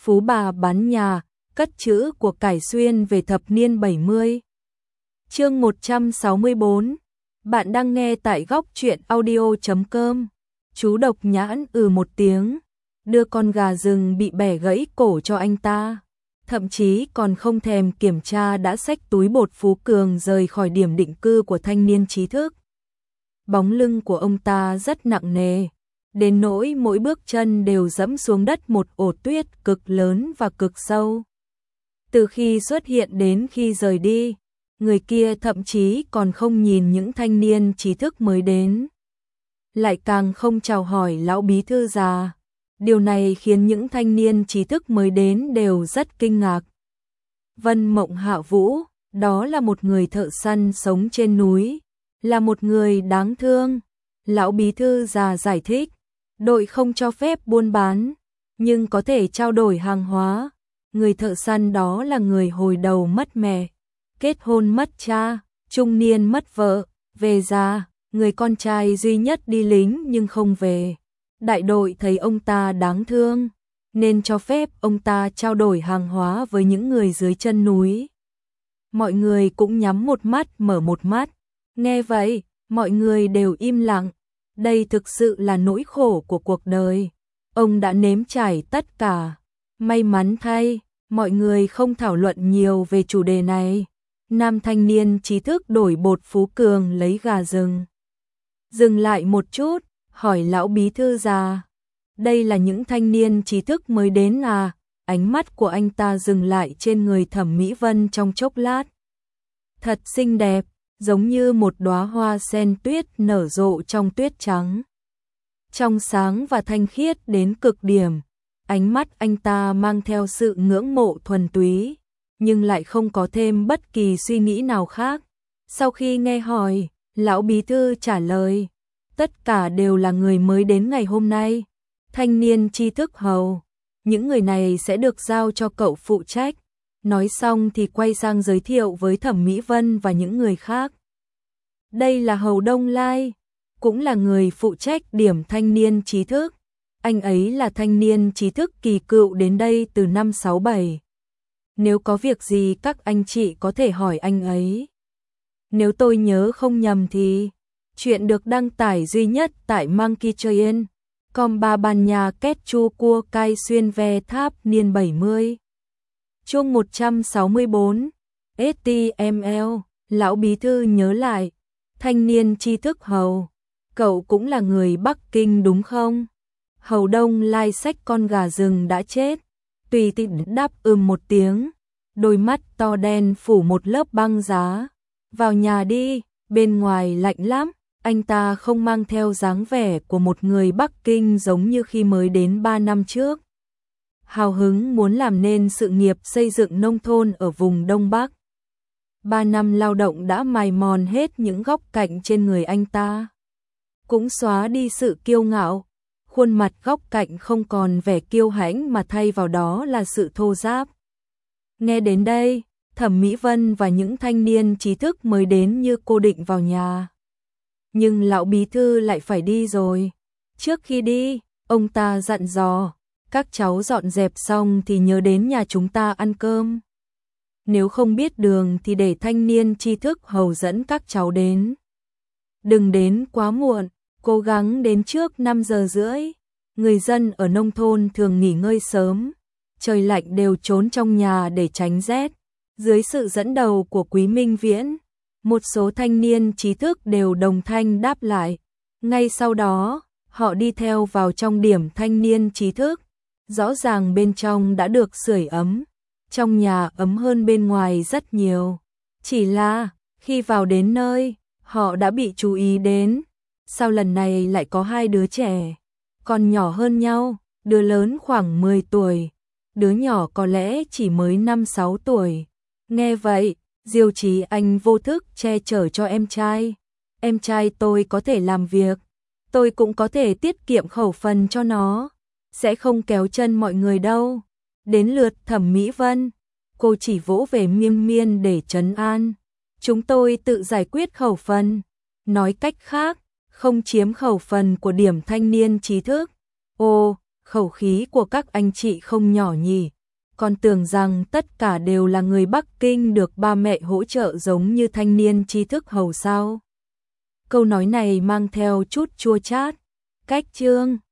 Phú bà bán nhà, cất trữ của cải xuyên về thập niên 70. Chương 164. Bạn đang nghe tại góc truyện audio.com. Chú Độc Nhãn một tiếng, đưa con gà rừng bị bẻ gãy cổ cho anh ta. Thậm chí còn không thèm kiểm tra đã xách túi bột Phú Cường rời khỏi điểm định cư của thanh niên trí thức. Bóng lưng của ông ta rất nặng nề, đến nỗi mỗi bước chân đều dẫm xuống đất một ổ tuyết cực lớn và cực sâu. Từ khi xuất hiện đến khi rời đi, người kia thậm chí còn không nhìn những thanh niên trí thức mới đến, lại càng không chào hỏi lão bí thư già. Điều này khiến những thanh niên trí thức mới đến đều rất kinh ngạc. Vân Mộng Hạ Vũ, đó là một người thợ săn sống trên núi, là một người đáng thương. Lão bí thư già giải thích, đội không cho phép buôn bán, nhưng có thể trao đổi hàng hóa. Người thợ săn đó là người hồi đầu mất mẹ, kết hôn mất cha, trung niên mất vợ, về già, người con trai duy nhất đi lính nhưng không về. Đại đội thấy ông ta đáng thương, nên cho phép ông ta trao đổi hàng hóa với những người dưới chân núi. Mọi người cũng nhắm một mắt mở một mắt, nghe vậy, mọi người đều im lặng. Đây thực sự là nỗi khổ của cuộc đời. Ông đã nếm trải tất cả. May mắn thay, mọi người không thảo luận nhiều về chủ đề này. Nam thanh niên trí thức đổi bột Phú Cường lấy gà rừng. Dừng lại một chút, hỏi lão bí thư già, đây là những thanh niên trí thức mới đến à? Ánh mắt của anh ta dừng lại trên người Thẩm Mỹ Vân trong chốc lát. Thật xinh đẹp, giống như một đóa hoa sen tuyết nở rộ trong tuyết trắng. Trong sáng và thanh khiết đến cực điểm, ánh mắt anh ta mang theo sự ngưỡng mộ thuần túy, nhưng lại không có thêm bất kỳ suy nghĩ nào khác. Sau khi nghe hỏi, lão bí thư trả lời, tất cả đều là người mới đến ngày hôm nay. Thanh niên tri thức hầu, những người này sẽ được giao cho cậu phụ trách. Nói xong thì quay sang giới thiệu với Thẩm Mỹ Vân và những người khác. Đây là Hầu Đông Lai, cũng là người phụ trách điểm thanh niên trí thức. Anh ấy là thanh niên trí thức kỳ cựu đến đây từ năm 67. Nếu có việc gì các anh chị có thể hỏi anh ấy. Nếu tôi nhớ không nhầm thì chuyện được đăng tải duy nhất tại Monkey Train, com ba ban nhà kết chu cua cai xuyên ve tháp niên 70. Chương 164. HTML. Lão bí thư nhớ lại, thanh niên tri thức Hầu, cậu cũng là người Bắc Kinh đúng không? Hầu Đông Lai xách con gà rừng đã chết, tùy tiện đáp một tiếng, đôi mắt to đen phủ một lớp băng giá. Vào nhà đi, bên ngoài lạnh lắm. Anh ta không mang theo dáng vẻ của một người Bắc Kinh giống như khi mới đến 3 năm trước. Hào hứng muốn làm nên sự nghiệp xây dựng nông thôn ở vùng Đông Bắc. 3 năm lao động đã mài mòn hết những góc cạnh trên người anh ta, cũng xóa đi sự kiêu ngạo. Khuôn mặt góc cạnh không còn vẻ kiêu hãnh mà thay vào đó là sự thô ráp. Nghe đến đây, Thẩm Mỹ Vân và những thanh niên trí thức mới đến như cô định vào nhà. Nhưng lão bí thư lại phải đi rồi. Trước khi đi, ông ta dặn dò, các cháu dọn dẹp xong thì nhớ đến nhà chúng ta ăn cơm. Nếu không biết đường thì để thanh niên tri thức Hầu dẫn các cháu đến. Đừng đến quá muộn, cố gắng đến trước 5 giờ rưỡi. Người dân ở nông thôn thường nghỉ ngơi sớm, trời lạnh đều trốn trong nhà để tránh rét. Dưới sự dẫn đầu của Quý Minh Viễn, một số thanh niên trí thức đều đồng thanh đáp lại. Ngay sau đó, họ đi theo vào trong điểm thanh niên trí thức. Rõ ràng bên trong đã được sưởi ấm, trong nhà ấm hơn bên ngoài rất nhiều. Chỉ là, khi vào đến nơi, họ đã bị chú ý đến. Sao lần này lại có 2 đứa trẻ, còn nhỏ hơn nhau, đứa lớn khoảng 10 tuổi, đứa nhỏ có lẽ chỉ mới 5-6 tuổi. Nghe vậy, Diêu Chí Anh vô thức che chở cho em trai. Em trai tôi có thể làm việc, tôi cũng có thể tiết kiệm khẩu phần cho nó, sẽ không kéo chân mọi người đâu. Đến lượt Thẩm Mỹ Vân, cô chỉ vỗ về Miên Miên để trấn an. Chúng tôi tự giải quyết khẩu phần, nói cách khác, không chiếm khẩu phần của điểm thanh niên trí thức. Ồ, khẩu khí của các anh chị không nhỏ nhỉ. còn tưởng rằng tất cả đều là người Bắc Kinh được ba mẹ hỗ trợ giống như thanh niên tri thức hầu sao. Câu nói này mang theo chút chua chát. Cách chương